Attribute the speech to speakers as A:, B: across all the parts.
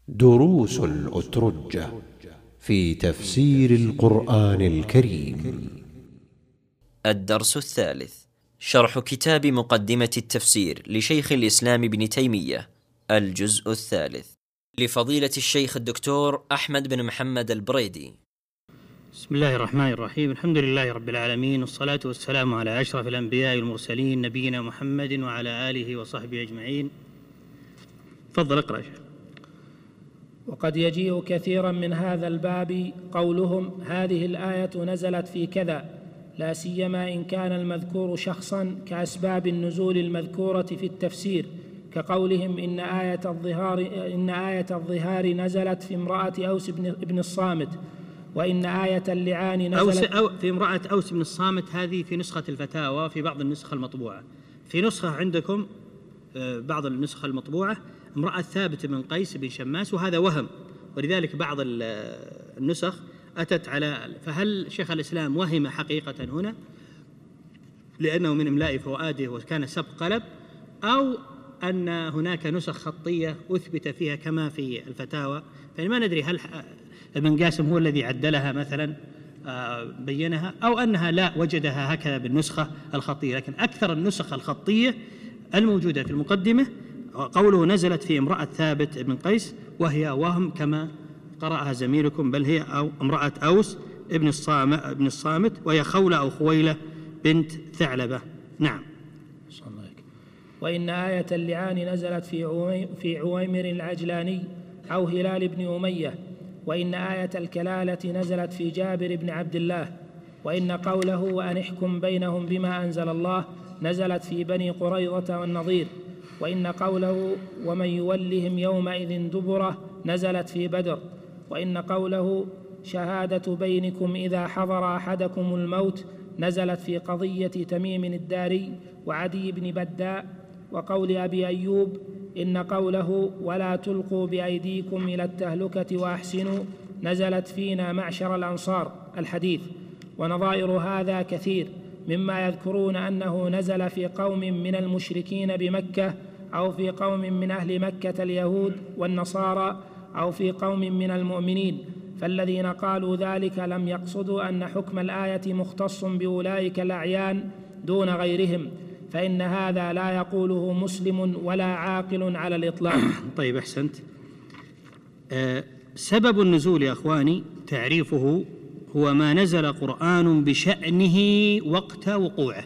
A: دروس الأترجة في تفسير القرآن الكريم.
B: الدرس الثالث، شرح كتاب مقدمة التفسير لشيخ الإسلام ابن تيمية، الجزء الثالث، لفضيلة الشيخ الدكتور أحمد بن محمد البريدي.
C: بسم الله الرحمن الرحيم. الحمد لله رب العالمين، والصلاة والسلام على أشرف الأنبياء والمرسلين نبينا محمد وعلى آله وصحبه أجمعين. تفضل اقرأ.
D: وقد يجيء كثيرا من هذا الباب قولهم هذه الآية نزلت في كذا، لا سيما إن كان المذكور شخصا كأسباب النزول المذكورة في التفسير، كقولهم إن آية الظهار نزلت في امرأة أوس بن الصامت، وإن آية اللعان نزلت
C: في امرأة أوس بن الصامت. هذه في نسخة الفتاوى في بعض النسخ المطبوعة. في نسخة عندكم بعض النسخة المطبوعة امرأة ثابت بن قيس بن شماس، وهذا وهم، ولذلك بعض النسخ أتت على. فهل شيخ الإسلام وهم حقيقة هنا لأنه من إملاء فؤاده وكان سبق قلب، أو أن هناك نسخ خطية أثبت فيها كما في الفتاوى؟ فما ندري هل ابن قاسم هو الذي عدلها مثلا بينها، أو أنها لا وجدها هكذا بالنسخة الخطية. لكن أكثر النسخ الخطية الموجودة في المقدمة قوله نزلت في امرأة ثابت بن قيس، وهي وهم كما قرأها زميلكم، بل هي أو امرأة أوس ابن الصامت، وهي خولة أو خويلة بنت ثعلبة. نعم.
D: وإن آية اللعان نزلت في عويمر العجلاني أو هلال بن أمية، وإن آية الكلالة نزلت في جابر بن عبد الله، وإن قوله وأن احكم بينهم بما أنزل الله نزلت في بني قريظة والنضير، وإن قوله ومن يولهم يومئذ دبره نزلت في بدر، وإن قوله شهادة بينكم إذا حضر أحدكم الموت نزلت في قضية تميم الداري وعدي بن بداء، وقول أبي أيوب إن قوله ولا تلقوا بأيديكم إلى التهلكة وأحسنوا نزلت فينا معشر الأنصار الحديث. ونظائر هذا كثير، مما يذكرون أنه نزل في قوم من المشركين بمكة، أو في قوم من أهل مكة اليهود والنصارى، أو في قوم من المؤمنين. فالذين قالوا ذلك لم يقصدوا أن حكم الآية مختص بأولئك الأعيان دون غيرهم، فإن هذا لا يقوله مسلم ولا عاقل على الإطلاق.
C: طيب، أحسنت. سبب النزول يا أخواني تعريفه هو ما نزل قرآن بشأنه وقت وقوعه.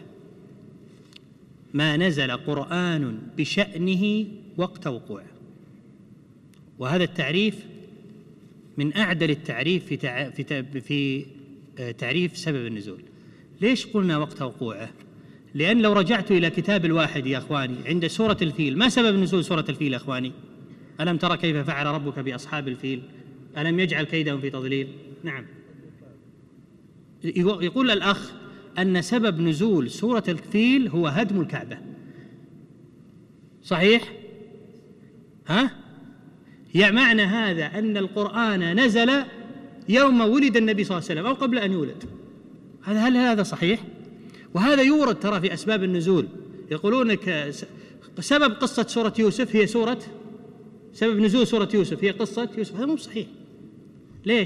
C: ما نزل قرآن بشأنه وقت وقوعه، وهذا التعريف من أعدل التعريف في تعريف سبب النزول. ليش قلنا وقت وقوعه؟ لأن لو رجعت إلى كتاب الواحد يا أخواني عند سورة الفيل، ما سبب نزول سورة الفيل يا أخواني؟ ألم ترى كيف فعل ربك بأصحاب الفيل؟ ألم يجعل كيدهم في تضليل؟ نعم. يقول الأخ أن سبب نزول سورة الفيل هو هدم الكعبة، صحيح؟ يعني معنى هذا أن القرآن نزل يوم ولد النبي صلى الله عليه وسلم أو قبل أن يولد. هل هذا صحيح؟ وهذا يورد ترى في أسباب النزول، يقولون سبب قصة سورة يوسف هي سبب نزول سورة يوسف هي قصة يوسف. هذا مو صحيح. ليش؟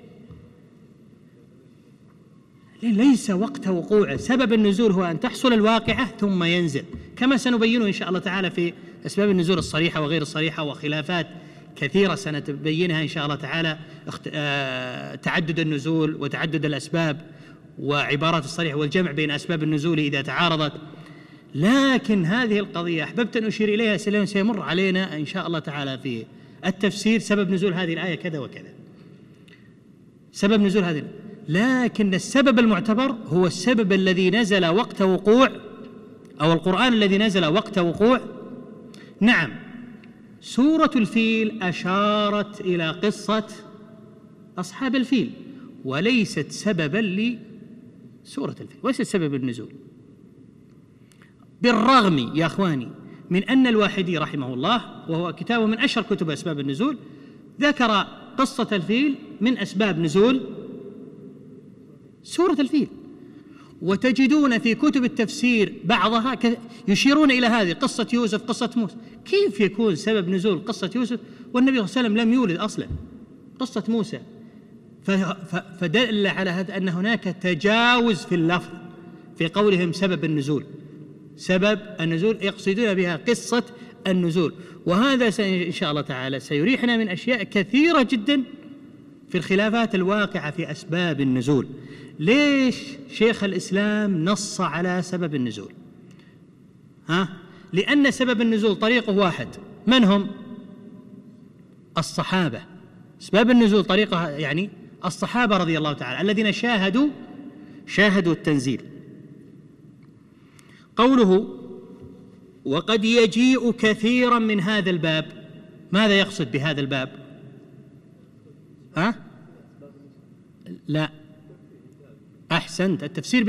C: ليس وقت وقوعه. سبب النزول هو أن تحصل الواقعة ثم ينزل، كما سنبينه إن شاء الله تعالى في أسباب النزول الصريحة وغير الصريحة، وخلافات كثيرة سنبينها إن شاء الله تعالى، تعدد النزول وتعدد الأسباب وعبارات الصريح والجمع بين أسباب النزول إذا تعارضت. لكن هذه القضية أحببت أن أشير إليها، سيمر علينا إن شاء الله تعالى في التفسير سبب نزول هذه الآية كذا وكذا، سبب نزول هذه. لكن السبب المعتبر هو السبب الذي نزل وقت وقوع، أو القرآن الذي نزل وقت وقوع. نعم، سورة الفيل أشارت إلى قصة أصحاب الفيل، وليست سببا لسورة الفيل، وليست سبب النزول. بالرغم يا أخواني من أن الواحدي رحمه الله، وهو كتابه من أشهر كتب أسباب النزول، ذكر قصة الفيل من أسباب نزول سورة الفيل، وتجدون في كتب التفسير بعضها يشيرون إلى هذه قصة يوسف، قصة موسى. كيف يكون سبب نزول قصة يوسف والنبي صلى الله عليه وسلم لم يولد أصلا؟ قصة موسى. فدل على هذا أن هناك تجاوز في اللفظ في قولهم سبب النزول. سبب النزول يقصدون بها قصة النزول، وهذا إن شاء الله تعالى سيريحنا من أشياء كثيرة جدا في الخلافات الواقعة في أسباب النزول. ليش شيخ الإسلام نص على سبب النزول؟ لأن سبب النزول طريقه واحد. من هم؟ الصحابة. أسباب النزول طريقها يعني الصحابة رضي الله تعالى الذين شاهدوا التنزيل. قوله وقد يجيء كثيرا من هذا الباب، ماذا يقصد بهذا الباب؟ لا، أحسنت، التفسير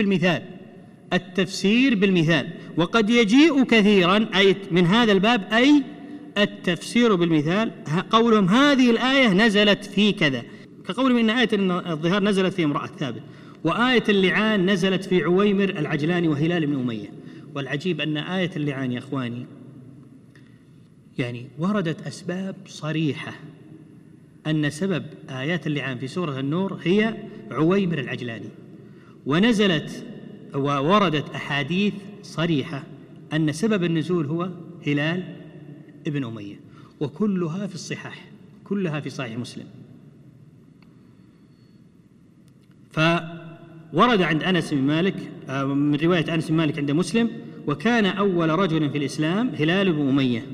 C: بالمثال. وقد يجيء كثيرا أي من هذا الباب أي التفسير بالمثال. قولهم هذه الآية نزلت في كذا، كقولهم إن آية الظهار نزلت في امرأة ثابت، وآية اللعان نزلت في عويمر العجلاني وهلال بن أمية. والعجيب أن آية اللعان يا أخواني يعني وردت أسباب صريحة أن سبب آيات اللعان في سورة النور هي عويمر العجلاني، ونزلت ووردت أحاديث صريحة أن سبب النزول هو هلال ابن أمية، وكلها في الصحاح، كلها في صحيح مسلم. فورد عند أنس بن مالك من رواية أنس بن مالك عند مسلم: وكان أول رجل في الإسلام هلال بن أمية.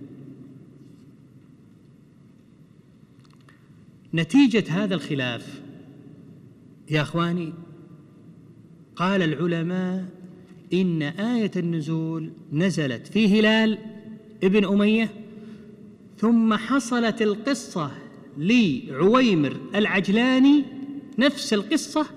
C: نتيجة هذا الخلاف يا أخواني قال العلماء إن آية النزول نزلت في هلال ابن أمية، ثم حصلت القصة لعويمر العجلاني نفس القصة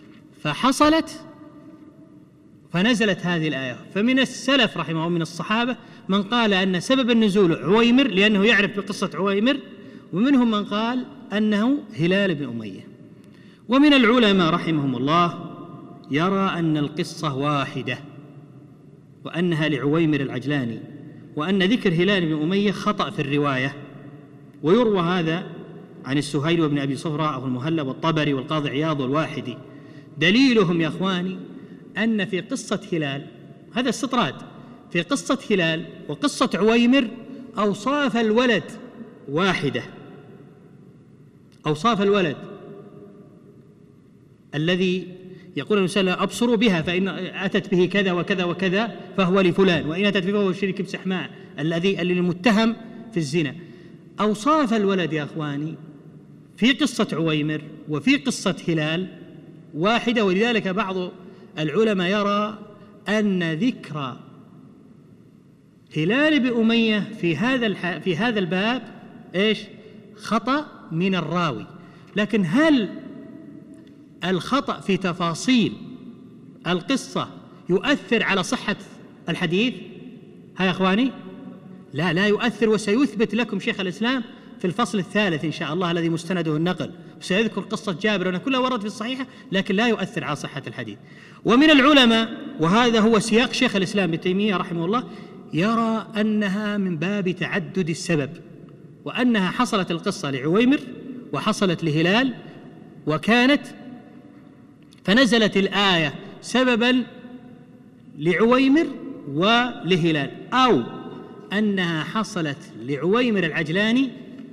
C: فنزلت هذه الآية. فمن السلف رحمه الله من الصحابة من قال أن سبب النزول عويمر لأنه يعرف بقصة عويمر، ومنهم من قال أنه هلال بن أمية. ومن العلماء رحمهم الله يرى أن القصة واحدة وأنها لعويمر العجلاني، وأن ذكر هلال بن أمية خطأ في الرواية. ويروى هذا عن السهيل وابن أبي صفراء والمهلب والطبري والقاضي عياض والواحدي. دليلهم يا أخواني أن في قصة هلال، هذا استطراد، في قصة هلال وقصة عويمر أوصاف الولد واحدة، أوصاف الولد الذي يقول الإنسان أبصروا بها فإن أتت به كذا وكذا وكذا فهو لفلان، وإن أتت به فهو الشريك بسحماء الذي المتهم في الزنا. أوصاف الولد يا أخواني في قصة عويمر وفي قصة هلال واحدة. ولذلك بعض العلماء يرى أن ذكر هلال بن أمية في هذا الباب خطأ من الراوي. لكن هل الخطأ في تفاصيل القصة يؤثر على صحة الحديث؟ يا أخواني لا يؤثر، وسيثبت لكم شيخ الإسلام في الفصل الثالث إن شاء الله الذي مستنده النقل، وسيذكر قصة جابر وأنها كلها ورد في الصحيحة لكن لا يؤثر على صحة الحديث. ومن العلماء، وهذا هو سياق شيخ الإسلام ابن تيمية رحمه الله، يرى أنها من باب تعدد السبب، وأنها حصلت القصة لعويمر وحصلت لهلال فنزلت الآية سببا لعويمر ولهلال، أو أنها حصلت لعويمر العجلاني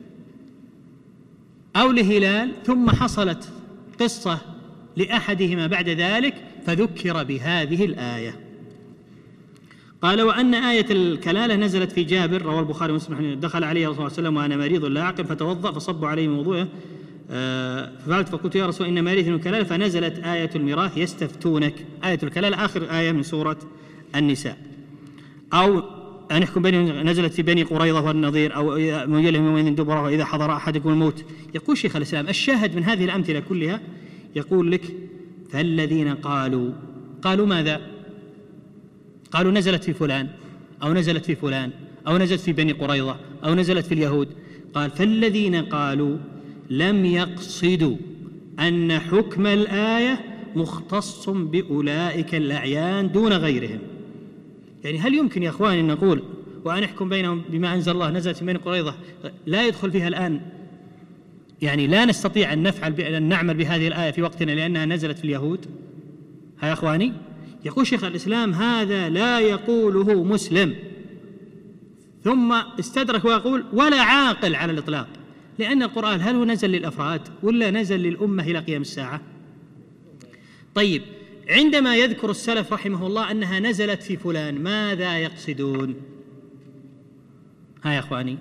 C: أو لهلال ثم حصلت قصة لأحدهما بعد ذلك فذكر بهذه الآية. قال: وأن آية الكلالة نزلت في جابر، رواه البخاري ومسلم: دخل علي رسول الله صلى الله عليه وسلم وأنا مريض لا أعقل فتوضأ فصب علي من وضوءه ففعلت فقلت يا رسول إن مريض من الكلالة، فنزلت آية الميراث يستفتونك. آية الكلالة آخر آية من سورة النساء. أو أن يحكم بينهم نزلت في بني قريظة والنظير، أو من يلهم يومئذ دبره وإذا حضر أحدكم الموت. يقول شيخ الإسلام الشاهد من هذه الأمثلة كلها يقول لك: فالذين قالوا ماذا؟ قالوا نزلت في فلان أو نزلت في فلان أو نزلت في بني قريظة أو نزلت في اليهود. قال: فالذين قالوا لم يقصدوا أن حكم الآية مختص بأولئك الأعيان دون غيرهم. يعني هل يمكن يا أخواني أن نقول وأن نحكم بينهم بما أنزل الله نزلت من قريظة لا يدخل فيها الآن؟ يعني لا نستطيع أن نعمل بهذه الآية في وقتنا لأنها نزلت في اليهود. ها يا أخواني، يقول شيخ الإسلام هذا لا يقوله مسلم، ثم استدرك ويقول ولا عاقل على الإطلاق، لأن القرآن هل هو نزل للأفراد ولا نزل للأمة إلى قيام الساعة؟ طيب، عندما يذكر السلف رحمه الله أنها نزلت في فلان ماذا يقصدون؟ ها يا أخواني،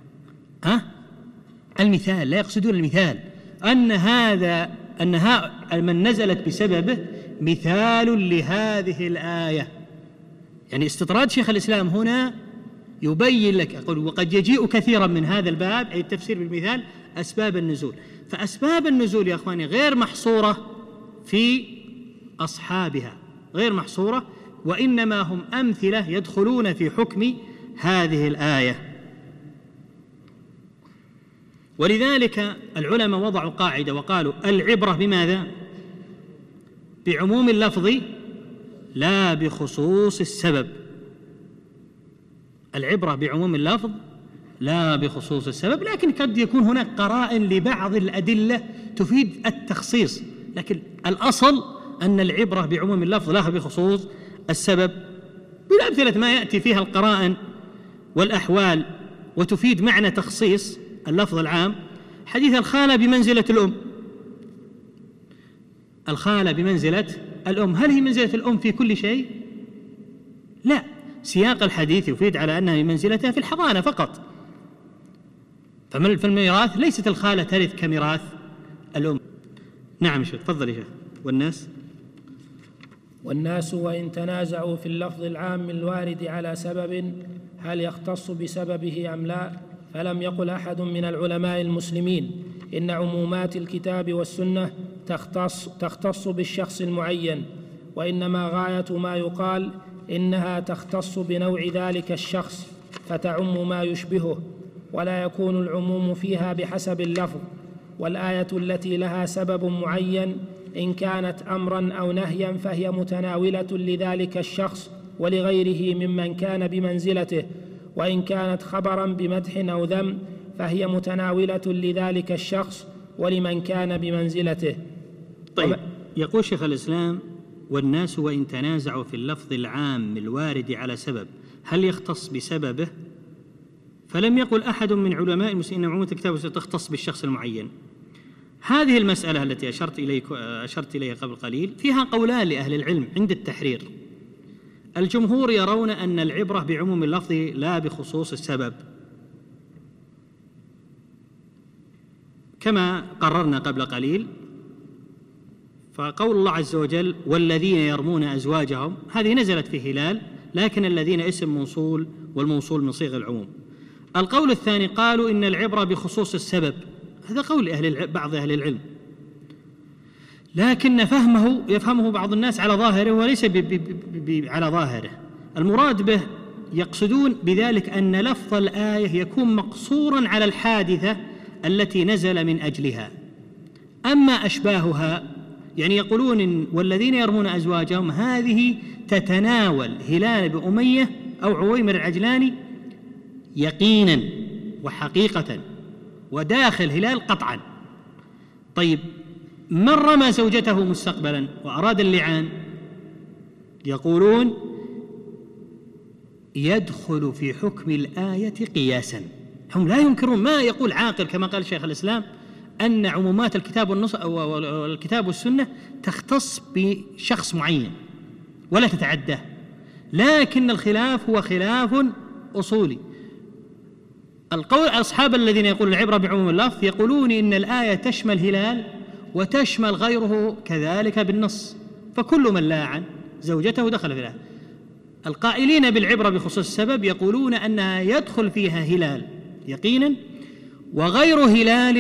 C: المثال، لا يقصدون المثال، أن من نزلت بسببه مثال لهذه الآية. يعني استطراد شيخ الإسلام هنا يبين لك، أقول وقد يجيء كثيرا من هذا الباب أي التفسير بالمثال أسباب النزول. فأسباب النزول يا أخواني غير محصورة في أصحابها، غير محصورة، وإنما هم أمثلة يدخلون في حكم هذه الآية. ولذلك العلماء وضعوا قاعدة وقالوا العبرة بماذا؟ بعموم اللفظ لا بخصوص السبب. العبرة بعموم اللفظ لا بخصوص السبب، لكن قد يكون هناك قرائن لبعض الأدلة تفيد التخصيص، لكن الأصل أن العبرة بعموم اللفظ لا بخصوص السبب، بالأمثلة ما يأتي فيها القرائن والأحوال وتفيد معنى تخصيص اللفظ العام. حديث الخالة بمنزلة الأم، الخالة بمنزلة الأم، هل هي منزلة الأم في كل شيء؟ لا، سياق الحديث يفيد على أنها منزلتها في الحضانة فقط. في الميراث ليست الخالة ترث كميراث الأم. نعم شيخ، تفضل يا شيخ.
D: والناس وإن تنازعوا في اللفظ العام الوارد على سبب هل يختص بسببه أم لا، فلم يقل أحد من العلماء المسلمين إن عمومات الكتاب والسنة تختص بالشخص المعين، وإنما غاية ما يقال إنها تختص بنوع ذلك الشخص فتعم ما يشبهه، ولا يكون العموم فيها بحسب اللفظ. والآية التي لها سبب معين إن كانت أمرا أو نهيا فهي متناولة لذلك الشخص ولغيره ممن كان بمنزلته، وإن كانت خبرا بمدح أو ذم فهي متناولة لذلك الشخص ولمن كان بمنزلته.
C: طيب، يقول شيخ الإسلام والناس وإن تنازعوا في اللفظ العام الوارد على سبب هل يختص بسببه، فلم يقل أحد من علماء المسلمين إن عمومة الكتاب تختص بالشخص المعين. هذه المسألة التي أشرت إليها قبل قليل فيها قولان لأهل العلم عند التحرير. الجمهور يرون أن العبرة بعموم اللفظ لا بخصوص السبب، كما قررنا قبل قليل. فقول الله عز وجل والذين يرمون أزواجهم هذه نزلت في هلال، لكن الذين اسم موصول والموصول من صيغ العموم. القول الثاني قالوا إن العبرة بخصوص السبب، هذا قول بعض أهل العلم، لكن يفهمه بعض الناس على ظاهره وليس على ظاهره. المراد به يقصدون بذلك أن لفظ الآية يكون مقصورا على الحادثة التي نزل من أجلها. أما أشباهها يعني يقولون إن والذين يرمون أزواجهم هذه تتناول هلال بن أمية أو عويمر العجلاني يقينا وحقيقة، وداخل هلال قطعا. طيب، من رمى زوجته مستقبلا وأراد اللعان يقولون يدخل في حكم الآية قياسا. هم لا ينكرون ما يقول عاقل كما قال شيخ الإسلام أن عمومات الكتاب والسنة تختص بشخص معين ولا تتعداه، لكن الخلاف هو خلاف أصولي. القول أصحاب الذين يقولون العبرة بعموم اللفظ يقولون إن الآية تشمل هلال وتشمل غيره كذلك بالنص، فكل من لاعن زوجته دخل في الآية. القائلين بالعبرة بخصوص السبب يقولون أنها يدخل فيها هلال يقينا وغير هلال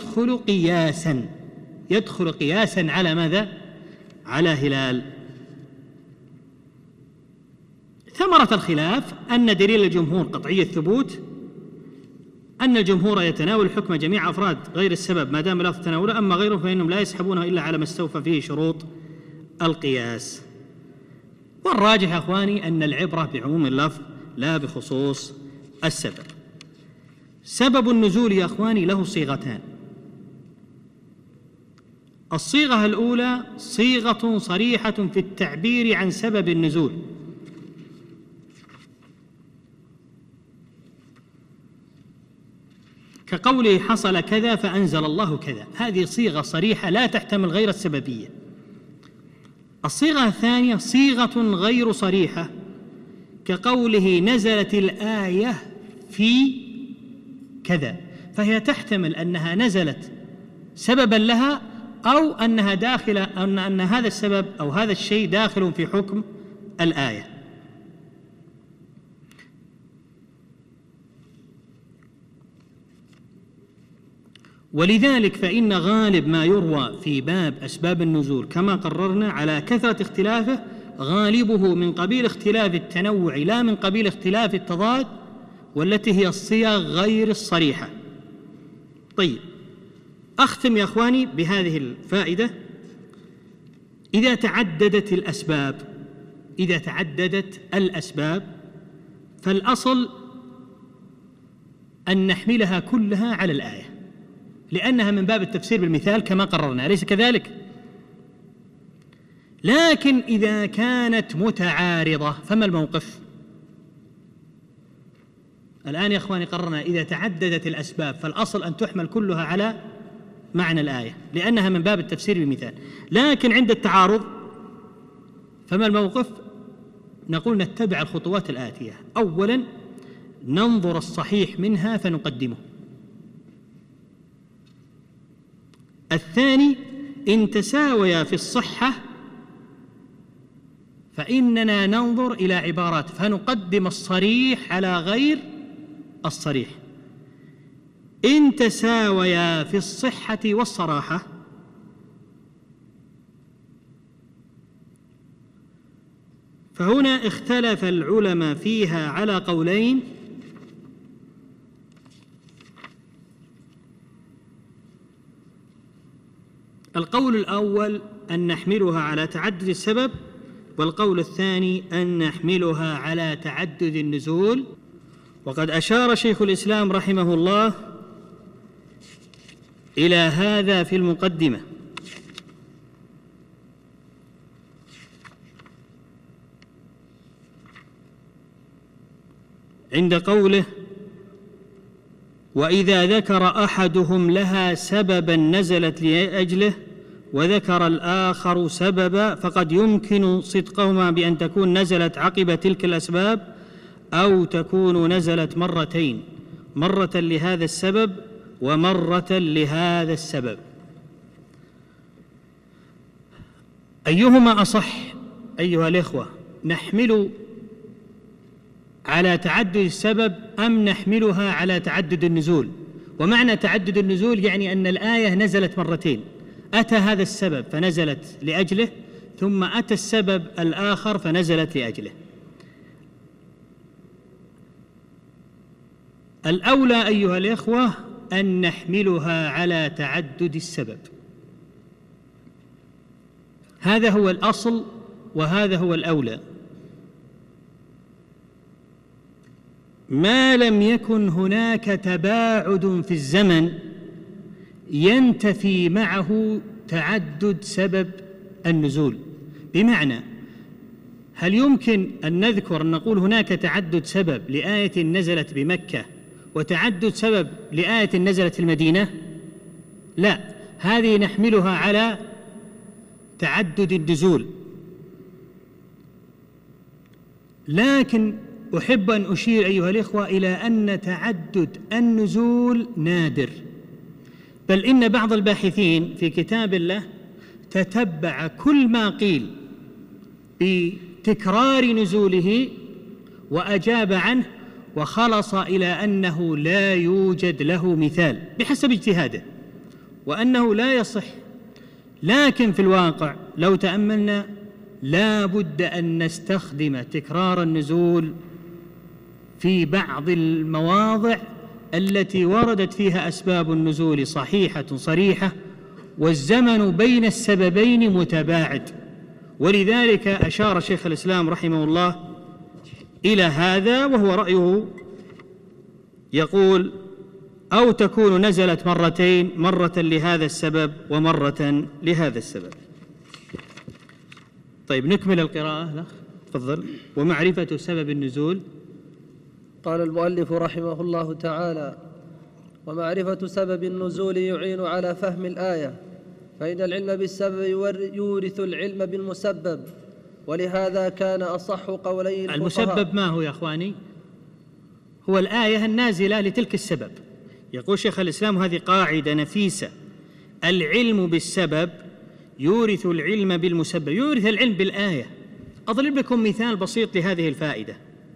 C: يدخل قياسا على ماذا؟ على هلال. ثمرة الخلاف أن دليل الجمهور قطعي الثبوت، أن الجمهور يتناول حكم جميع أفراد غير السبب ما دام لفظ تناوله، أما غيره فإنهم لا يسحبونه إلا على ما استوفى فيه شروط القياس. والراجح يا أخواني أن العبرة بعموم اللفظ لا بخصوص السبب. سبب النزول يا أخواني له صيغتان. الصيغة الأولى صيغة صريحة في التعبير عن سبب النزول، كقوله حصل كذا فأنزل الله كذا، هذه صيغة صريحة لا تحتمل غير السببية. الصيغة الثانية صيغة غير صريحة، كقوله نزلت الآية في كذا، فهي تحتمل أنها نزلت سببا لها، أو أنها داخلة، أن هذا السبب أو هذا الشيء داخل في حكم الآية. ولذلك فإن غالب ما يروى في باب أسباب النزول كما قررنا على كثرة اختلافه غالبه من قبيل اختلاف التنوع لا من قبيل اختلاف التضاد، والتي هي الصيغ غير الصريحة. طيب، أختم يا أخواني بهذه الفائدة. إذا تعددت الأسباب فالأصل أن نحملها كلها على الآية، لأنها من باب التفسير بالمثال كما قررنا، أليس كذلك؟ لكن إذا كانت متعارضة فما الموقف؟ الآن يا أخواني قررنا إذا تعددت الأسباب فالأصل أن تحمل كلها على معنى الآية لأنها من باب التفسير بالمثال. لكن عند التعارض فما الموقف؟ نقول نتبع الخطوات الآتية. أولا ننظر الصحيح منها فنقدمه. الثاني إن تساويا في الصحة فإننا ننظر إلى عبارات فنقدم الصريح على غير الصريح. إن تساويا في الصحة والصراحة فهنا اختلف العلماء فيها على قولين. القول الأول أن نحملها على تعدد السبب، والقول الثاني أن نحملها على تعدد النزول. وقد أشار شيخ الإسلام رحمه الله إلى هذا في المقدمة، عند قوله وإذا ذكر أحدهم لها سببا نزلت لأجله وذكر الآخر سببا فقد يمكن صدقهما بأن تكون نزلت عقب تلك الأسباب أو تكون نزلت مرتين، مرة لهذا السبب ومرة لهذا السبب. أيهما أصح أيها الإخوة؟ نحمل على تعدد السبب أم نحملها على تعدد النزول؟ ومعنى تعدد النزول يعني أن الآية نزلت مرتين، أتى هذا السبب فنزلت لأجله ثم أتى السبب الآخر فنزلت لأجله. الأولى أيها الإخوة أن نحملها على تعدد السبب، هذا هو الأصل وهذا هو الأولى، ما لم يكن هناك تباعد في الزمن ينتفي معه تعدد سبب النزول. بمعنى هل يمكن أن نذكر أن نقول هناك تعدد سبب لآية نزلت بمكة وتعدد سبب لآية نزلت في المدينة؟ لا، هذه نحملها على تعدد النزول. لكن أحب أن أشير أيها الإخوة إلى أن تعدد النزول نادر، بل إن بعض الباحثين في كتاب الله تتبع كل ما قيل بتكرار نزوله وأجاب عنه وخلص إلى أنه لا يوجد له مثال بحسب اجتهاده وأنه لا يصح. لكن في الواقع لو تأملنا لا بد أن نستخدم تكرار النزول في بعض المواضع التي وردت فيها أسباب النزول صحيحة صريحة والزمن بين السببين متباعد، ولذلك أشار شيخ الإسلام رحمه الله إلى هذا، وهو رأيه يقول: أو تكون نزلت مرتين، مرة لهذا السبب ومرة لهذا السبب. طيب نكمل القراءة. لا تفضل. ومعرفة سبب النزول.
E: قال المؤلف رحمه الله تعالى: ومعرفة سبب النزول يعين على فهم الآية، فإن العلم بالسبب يورث العلم بالمسبب، ولهذا كان أصح قولي الفقهاء.
C: المسبب ما هو يا أخواني؟ هو الآية النازلة لتلك السبب. يقول شيخ الإسلام هذه قاعدة نفيسة: العلم بالسبب يورث العلم بالمسبب، يورث العلم بالآية. أضرب لكم مثال بسيط لهذه الفائدة.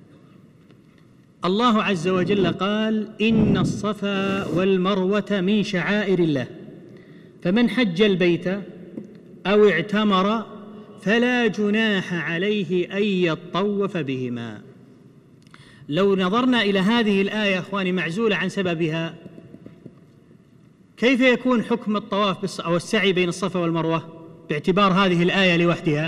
C: الله عز وجل قال: إن الصفا والمروة من شعائر الله، فمن حج البيت أو اعتمر فلا جناح عليه أن يطوف بهما. لو نظرنا إلى هذه الآية أخواني معزولة عن سببها، كيف يكون حكم الطواف أو السعي بين الصفا والمروة باعتبار هذه الآية لوحدها؟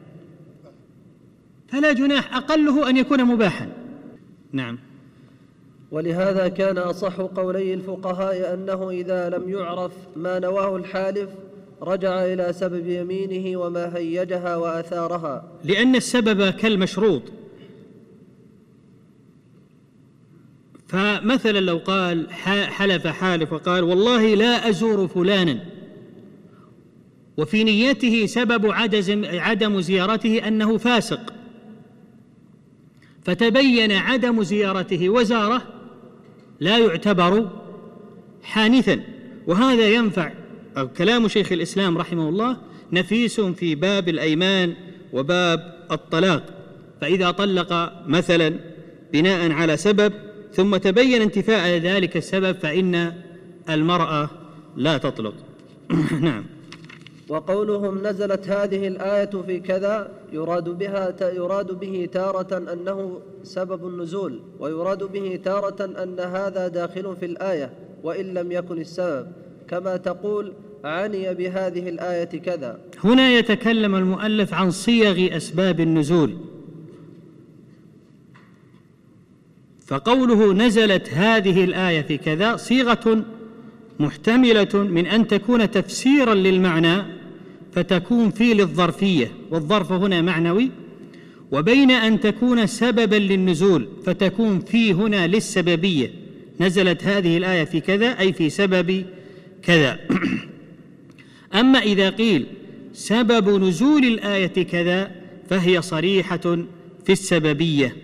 C: فلا جناح، أقله أن يكون مباحا. نعم.
E: ولهذا كان أصح قولي الفقهاء أنه إذا لم يعرف ما نواه الحالف رجع إلى سبب يمينه وما هيجها وأثارها،
C: لأن السبب كالمشروط. فمثلا لو قال حلف حالف وقال: والله لا أزور فلانا، وفي نيته سبب عدم زيارته أنه فاسق، فتبين عدم زيارته وزاره، لا يعتبر حانثا. وهذا ينفع، أو كلام شيخ الإسلام رحمه الله نفيس في باب الأيمان وباب الطلاق. فإذا طلق مثلا بناء على سبب ثم تبين انتفاء ذلك السبب فإن المرأة لا تطلق. نعم.
E: وقولهم نزلت هذه الآية في كذا يراد به تارة أنه سبب النزول، ويراد به تارة أن هذا داخل في الآية وإن لم يكن السبب، كما تقول: عني بهذه الآية كذا.
C: هنا يتكلم المؤلف عن صيغ أسباب النزول، فقوله نزلت هذه الآية في كذا صيغة محتملة من أن تكون تفسيرا للمعنى فتكون فيه للظرفية، والظرف هنا معنوي، وبين أن تكون سببا للنزول فتكون فيه هنا للسببية. نزلت هذه الآية في كذا أي في سبب كذا. أما إذا قيل سبب نزول الآية كذا فهي صريحة في السببية.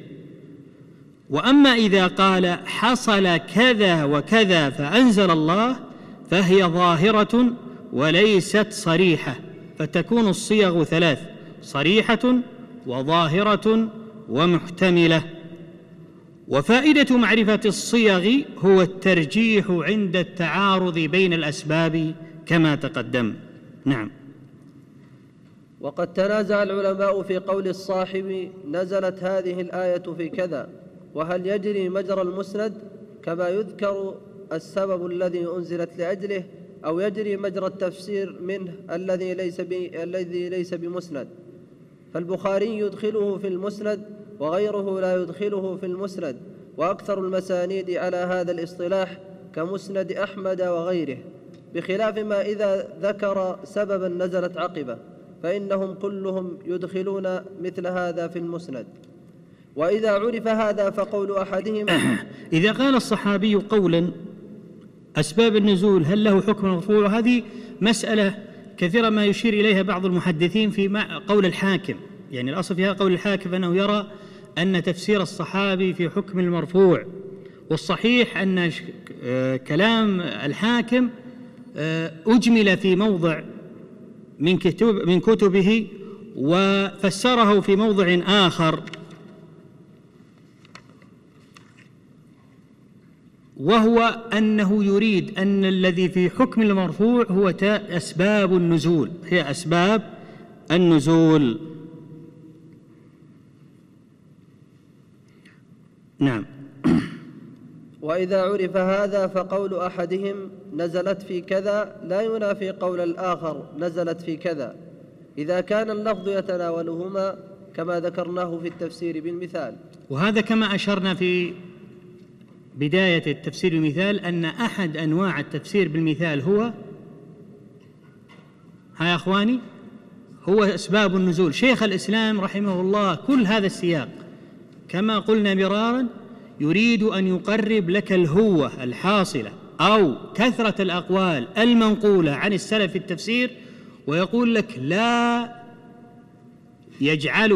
C: وأما إذا قال حصل كذا وكذا فأنزل الله فهي ظاهرة وليست صريحة، فتكون الصيغ ثلاث: صريحة وظاهرة ومحتملة. وفائدة معرفة الصيغ هو الترجيح عند التعارض بين الأسباب كما تقدم. نعم.
E: وقد تنازع العلماء في قول الصاحب نزلت هذه الآية في كذا، وهل يجري مجرى المسند كما يذكر السبب الذي أنزلت لأجله، أو يجري مجرى التفسير منه الذي ليس بمسند. فالبخاري يدخله في المسند وغيره لا يدخله في المسند، وأكثر المسانيد على هذا الاصطلاح كمسند أحمد وغيره، بخلاف ما إذا ذكر سببا نزلت عقبه فإنهم كلهم يدخلون مثل هذا في المسند. وإذا عرف هذا فقول أحدهم
C: إذا قال الصحابي قولا أسباب النزول هل له حكم مرفوع؟ هذه مسألة كثيرا ما يشير إليها بعض المحدثين في قول الحاكم، يعني الأصل فيها قول الحاكم أنه يرى أن تفسير الصحابي في حكم المرفوع، والصحيح أن كلام الحاكم أجمل في موضع من كتبه وفسره في موضع آخر، وهو أنه يريد أن الذي في حكم المرفوع هو أسباب النزول، هي أسباب النزول. نعم.
E: وإذا عرف هذا فقول أحدهم نزلت في كذا لا ينافي قول الآخر نزلت في كذا، إذا كان اللفظ يتناولهما كما ذكرناه في التفسير بالمثال.
C: وهذا كما أشرنا في بداية التفسير بالمثال أن أحد أنواع التفسير بالمثال هو يا أخواني هو أسباب النزول. شيخ الإسلام رحمه الله كل هذا السياق كما قلنا مرارا يريد أن يقرب لك الهوة الحاصلة أو كثرة الأقوال المنقولة عن السلف في التفسير، ويقول لك لا يجعل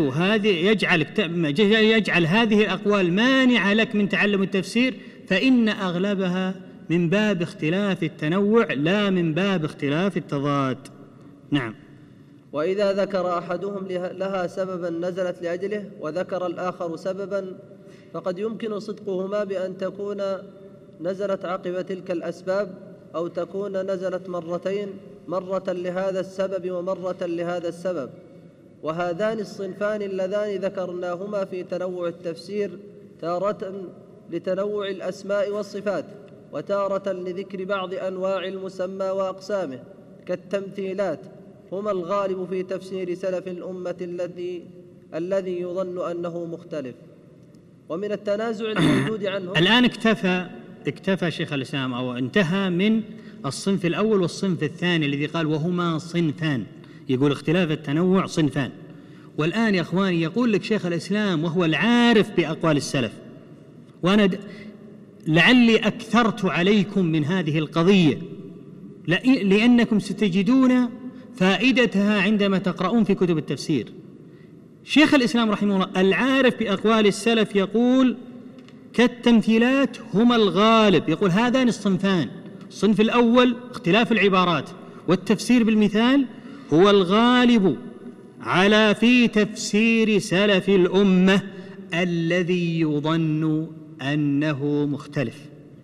C: هذه الأقوال مانعة لك من تعلم التفسير، فإن أغلبها من باب اختلاف التنوع لا من باب اختلاف التضاد. نعم.
E: وإذا ذكر أحدهم لها سببا نزلت لأجله وذكر الآخر سببا فقد يمكن صدقهما بأن تكون نزلت عقب تلك الأسباب، أو تكون نزلت مرتين، مرة لهذا السبب ومرة لهذا السبب. وهذان الصنفان اللذان ذكرناهما في تنوع التفسير تارة لتنوع الأسماء والصفات، وتارة لذكر بعض أنواع المسمى وأقسامه كالتمثيلات، هما الغالب في تفسير سلف الأمة الذي يظن أنه مختلف. ومن التنازع الموجود عنه
C: الآن اكتفى شيخ الإسلام أو انتهى من الصنف الأول والصنف الثاني الذي قال وهما صنفان، يقول اختلاف التنوع صنفان. والآن يا أخواني يقول لك شيخ الإسلام وهو العارف بأقوال السلف، وأنا لعلي أكثرت عليكم من هذه القضية لأنكم ستجدون فائدتها عندما تقرؤون في كتب التفسير. شيخ الإسلام رحمه الله العارف بأقوال السلف يقول كالتمثيلات هما الغالب، يقول هذان الصنفان، الصنف الأول اختلاف العبارات والتفسير بالمثال هو الغالب على في تفسير سلف الأمة الذي يظن أنه مختلف.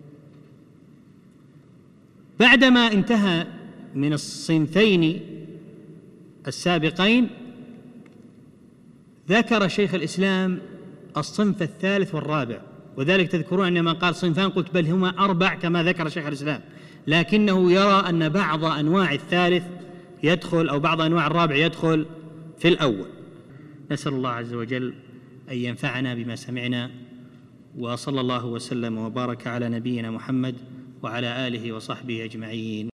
C: بعدما انتهى من الصنفين السابقين ذكر شيخ الإسلام الصنف الثالث والرابع، وذلك تذكرون عندما قال صنفان قلت بل هما 4 كما ذكر شيخ الإسلام، لكنه يرى أن بعض أنواع الثالث يدخل أو بعض أنواع الرابع يدخل في الأول. نسأل الله عز وجل أن ينفعنا بما سمعنا، وصلى الله وسلم وبارك على نبينا محمد وعلى آله وصحبه أجمعين.